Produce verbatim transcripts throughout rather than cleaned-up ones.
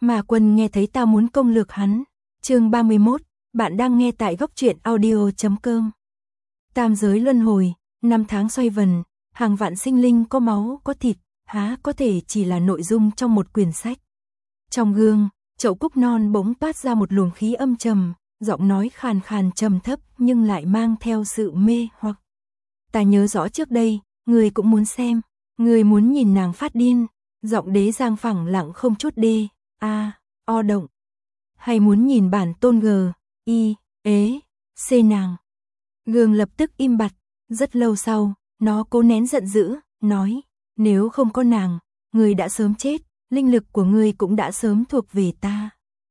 Mà Quân nghe thấy ta muốn công lược hắn. Chương ba mươi mốt, bạn đang nghe tại góc truyện audio chấm com. Tam giới luân hồi, năm tháng xoay vần, hàng vạn sinh linh có máu có thịt, há có thể chỉ là nội dung trong một quyển sách. Trong gương, chậu cúc non bỗng toát ra một luồng khí âm trầm, giọng nói khàn khàn trầm thấp nhưng lại mang theo sự mê hoặc. Ta nhớ rõ trước đây, người cũng muốn xem, người muốn nhìn nàng phát điên, giọng Đế Giang phẳng lặng không chút đê, a, o động. Hay muốn nhìn bản tôn g, y, ế, c nàng. Gương lập tức im bặt, rất lâu sau, nó cố nén giận dữ, nói, nếu không có nàng, người đã sớm chết, linh lực của ngươi cũng đã sớm thuộc về ta.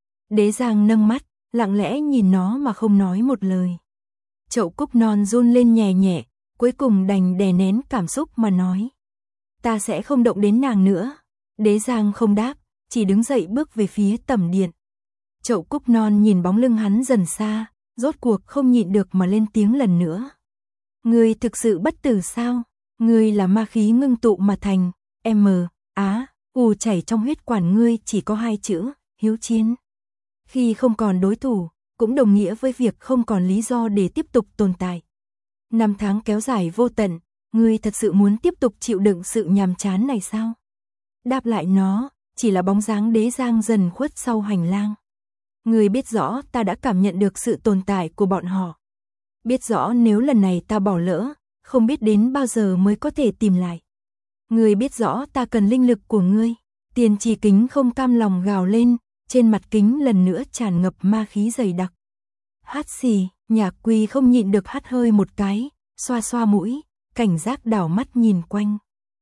Đế Giang nâng mắt, lặng lẽ nhìn nó mà không nói một lời. Chậu cúc non run lên nhẹ nhẹ, cuối cùng đành đè nén cảm xúc mà nói. Ta sẽ không động đến nàng nữa. Đế Giang không đáp, chỉ đứng dậy bước về phía tẩm điện. Chậu cúc non nhìn bóng lưng hắn dần xa, rốt cuộc không nhịn được mà lên tiếng lần nữa. Ngươi thực sự bất tử sao? Ngươi là ma khí ngưng tụ mà thành, M, Á, U chảy trong huyết quản ngươi chỉ có hai chữ, hiếu chiến. Khi không còn đối thủ, cũng đồng nghĩa với việc không còn lý do để tiếp tục tồn tại. Năm tháng kéo dài vô tận, ngươi thật sự muốn tiếp tục chịu đựng sự nhàm chán này sao? Đáp lại nó, chỉ là bóng dáng Đế Giang dần khuất sau hành lang. Ngươi biết rõ ta đã cảm nhận được sự tồn tại của bọn họ. Biết rõ nếu lần này ta bỏ lỡ, không biết đến bao giờ mới có thể tìm lại. Ngươi biết rõ ta cần linh lực của ngươi. Tiền Trì Kính không cam lòng gào lên, trên mặt kính lần nữa tràn ngập ma khí dày đặc. Hát xì, Nhạc Quy không nhịn được hắt hơi một cái, xoa xoa mũi, cảnh giác đảo mắt nhìn quanh.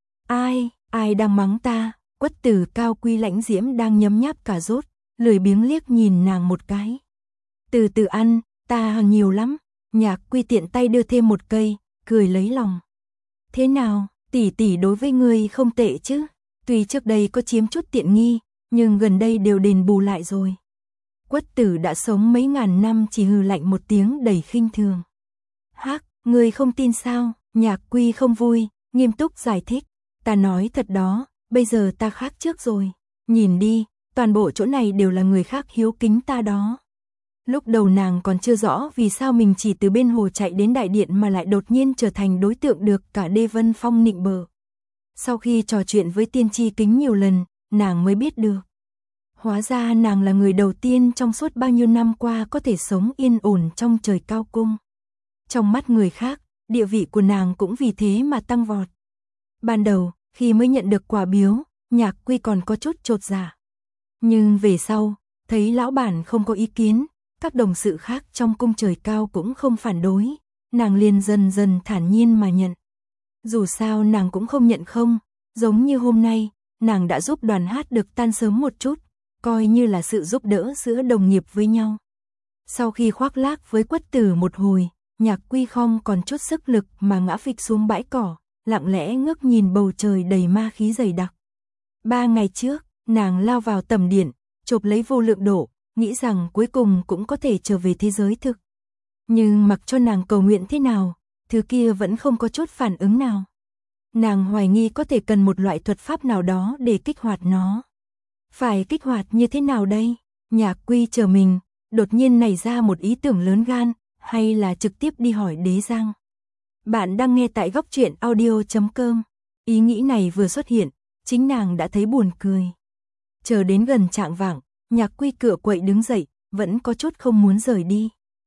Ai, ai đang mắng ta? Quất Tử Cao Quy lãnh diễm đang nhấm nháp cà rốt, lười biếng liếc nhìn nàng một cái. Từ từ ăn, ta nhiều lắm. Nhạc Quy tiện tay đưa thêm một cây, cười lấy lòng. Thế nào, tỷ tỷ đối với ngươi không tệ chứ? Tuy trước đây có chiếm chút tiện nghi, nhưng gần đây đều đền bù lại rồi. Quất Tử đã sống mấy ngàn năm chỉ hừ lạnh một tiếng đầy khinh thường. Hắc, ngươi không tin sao? Nhạc Quy không vui, nghiêm túc giải thích. Ta nói thật đó, bây giờ ta khác trước rồi. Nhìn đi, toàn bộ chỗ này đều là người khác hiếu kính ta đó. Lúc đầu nàng còn chưa rõ vì sao mình chỉ từ bên hồ chạy đến đại điện mà lại đột nhiên trở thành đối tượng được cả Đê Vân Phong nịnh bợ. Sau khi trò chuyện với Tiên Tri Kính nhiều lần, nàng mới biết được. Hóa ra nàng là người đầu tiên trong suốt bao nhiêu năm qua có thể sống yên ổn trong trời cao cung. Trong mắt người khác, địa vị của nàng cũng vì thế mà tăng vọt. Ban đầu, khi mới nhận được quà biếu, Nhạc Quy còn có chút chột dạ. Nhưng về sau, thấy lão bản không có ý kiến, các đồng sự khác trong cung trời cao cũng không phản đối, nàng liền dần dần thản nhiên mà nhận. Dù sao nàng cũng không nhận không, giống như hôm nay, nàng đã giúp đoàn hát được tan sớm một chút, coi như là sự giúp đỡ giữa đồng nghiệp với nhau. Sau khi khoác lác với Quất Tử một hồi, Nhạc Quy không còn chút sức lực mà ngã phịch xuống bãi cỏ, lặng lẽ ngước nhìn bầu trời đầy ma khí dày đặc. Ba ngày trước, nàng lao vào tầm điện, chộp lấy vô lượng độ, nghĩ rằng cuối cùng cũng có thể trở về thế giới thực. Nhưng mặc cho nàng cầu nguyện thế nào, thứ kia vẫn không có chút phản ứng nào. Nàng hoài nghi có thể cần một loại thuật pháp nào đó để kích hoạt nó. Phải kích hoạt như thế nào đây? Nhạc Quy chờ mình, đột nhiên nảy ra một ý tưởng lớn gan, hay là trực tiếp đi hỏi Đế Giang. Bạn đang nghe tại góc truyện audio chấm com. Ý nghĩ này vừa xuất hiện, chính nàng đã thấy buồn cười. Chờ đến gần chạng vạng, Nhạc Quy cựa quậy đứng dậy, vẫn có chút không muốn rời đi.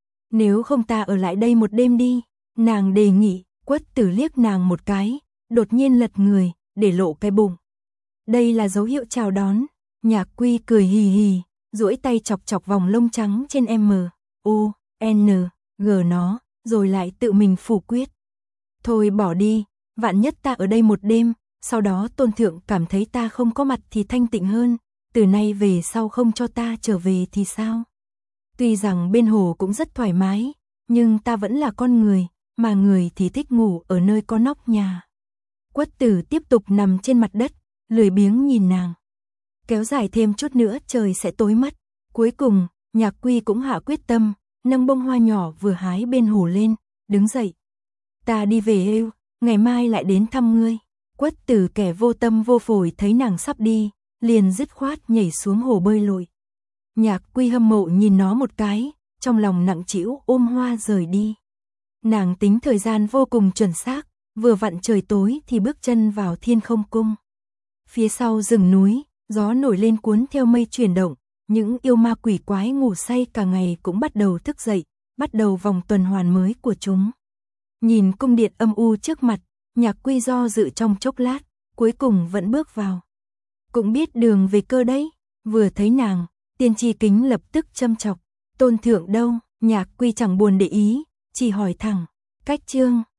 Nếu không ta ở lại đây một đêm đi, nàng đề nghị. Quất Tử liếc nàng một cái, đột nhiên lật người, để lộ cái bụng. Đây là dấu hiệu chào đón. Nhạc Quy cười hì hì, duỗi tay chọc chọc vòng lông trắng trên M, U, N, G nó, rồi lại tự mình phủ quyết. Thôi bỏ đi, vạn nhất ta ở đây một đêm, sau đó tôn thượng cảm thấy ta không có mặt thì thanh tịnh hơn, từ nay về sau không cho ta trở về thì sao? Tuy rằng bên hồ cũng rất thoải mái, nhưng ta vẫn là con người, mà người thì thích ngủ ở nơi có nóc nhà. Quất Tử tiếp tục nằm trên mặt đất, lười biếng nhìn nàng. Kéo dài thêm chút nữa trời sẽ tối mất. Cuối cùng, Nhạc Quy cũng hạ quyết tâm, nâng bông hoa nhỏ vừa hái bên hồ lên, đứng dậy. Ta đi về êu, ngày mai lại đến thăm ngươi. Quất Tử kẻ vô tâm vô phổi thấy nàng sắp đi, liền dứt khoát nhảy xuống hồ bơi lội. Nhạc Quy hâm mộ nhìn nó một cái, trong lòng nặng trĩu ôm hoa rời đi. Nàng tính thời gian vô cùng chuẩn xác, vừa vặn trời tối thì bước chân vào Thiên Không Cung. Phía sau rừng núi, gió nổi lên cuốn theo mây chuyển động, những yêu ma quỷ quái ngủ say cả ngày cũng bắt đầu thức dậy, bắt đầu vòng tuần hoàn mới của chúng. Nhìn cung điện âm u trước mặt, Nhạc Quy do dự trong chốc lát, cuối cùng vẫn bước vào. Cũng biết đường về cơ đấy, vừa thấy nàng, Tiên Tri Kính lập tức châm chọc, tôn thượng đâu? Nhạc Quy chẳng buồn để ý, chỉ hỏi thẳng, Cách Trương,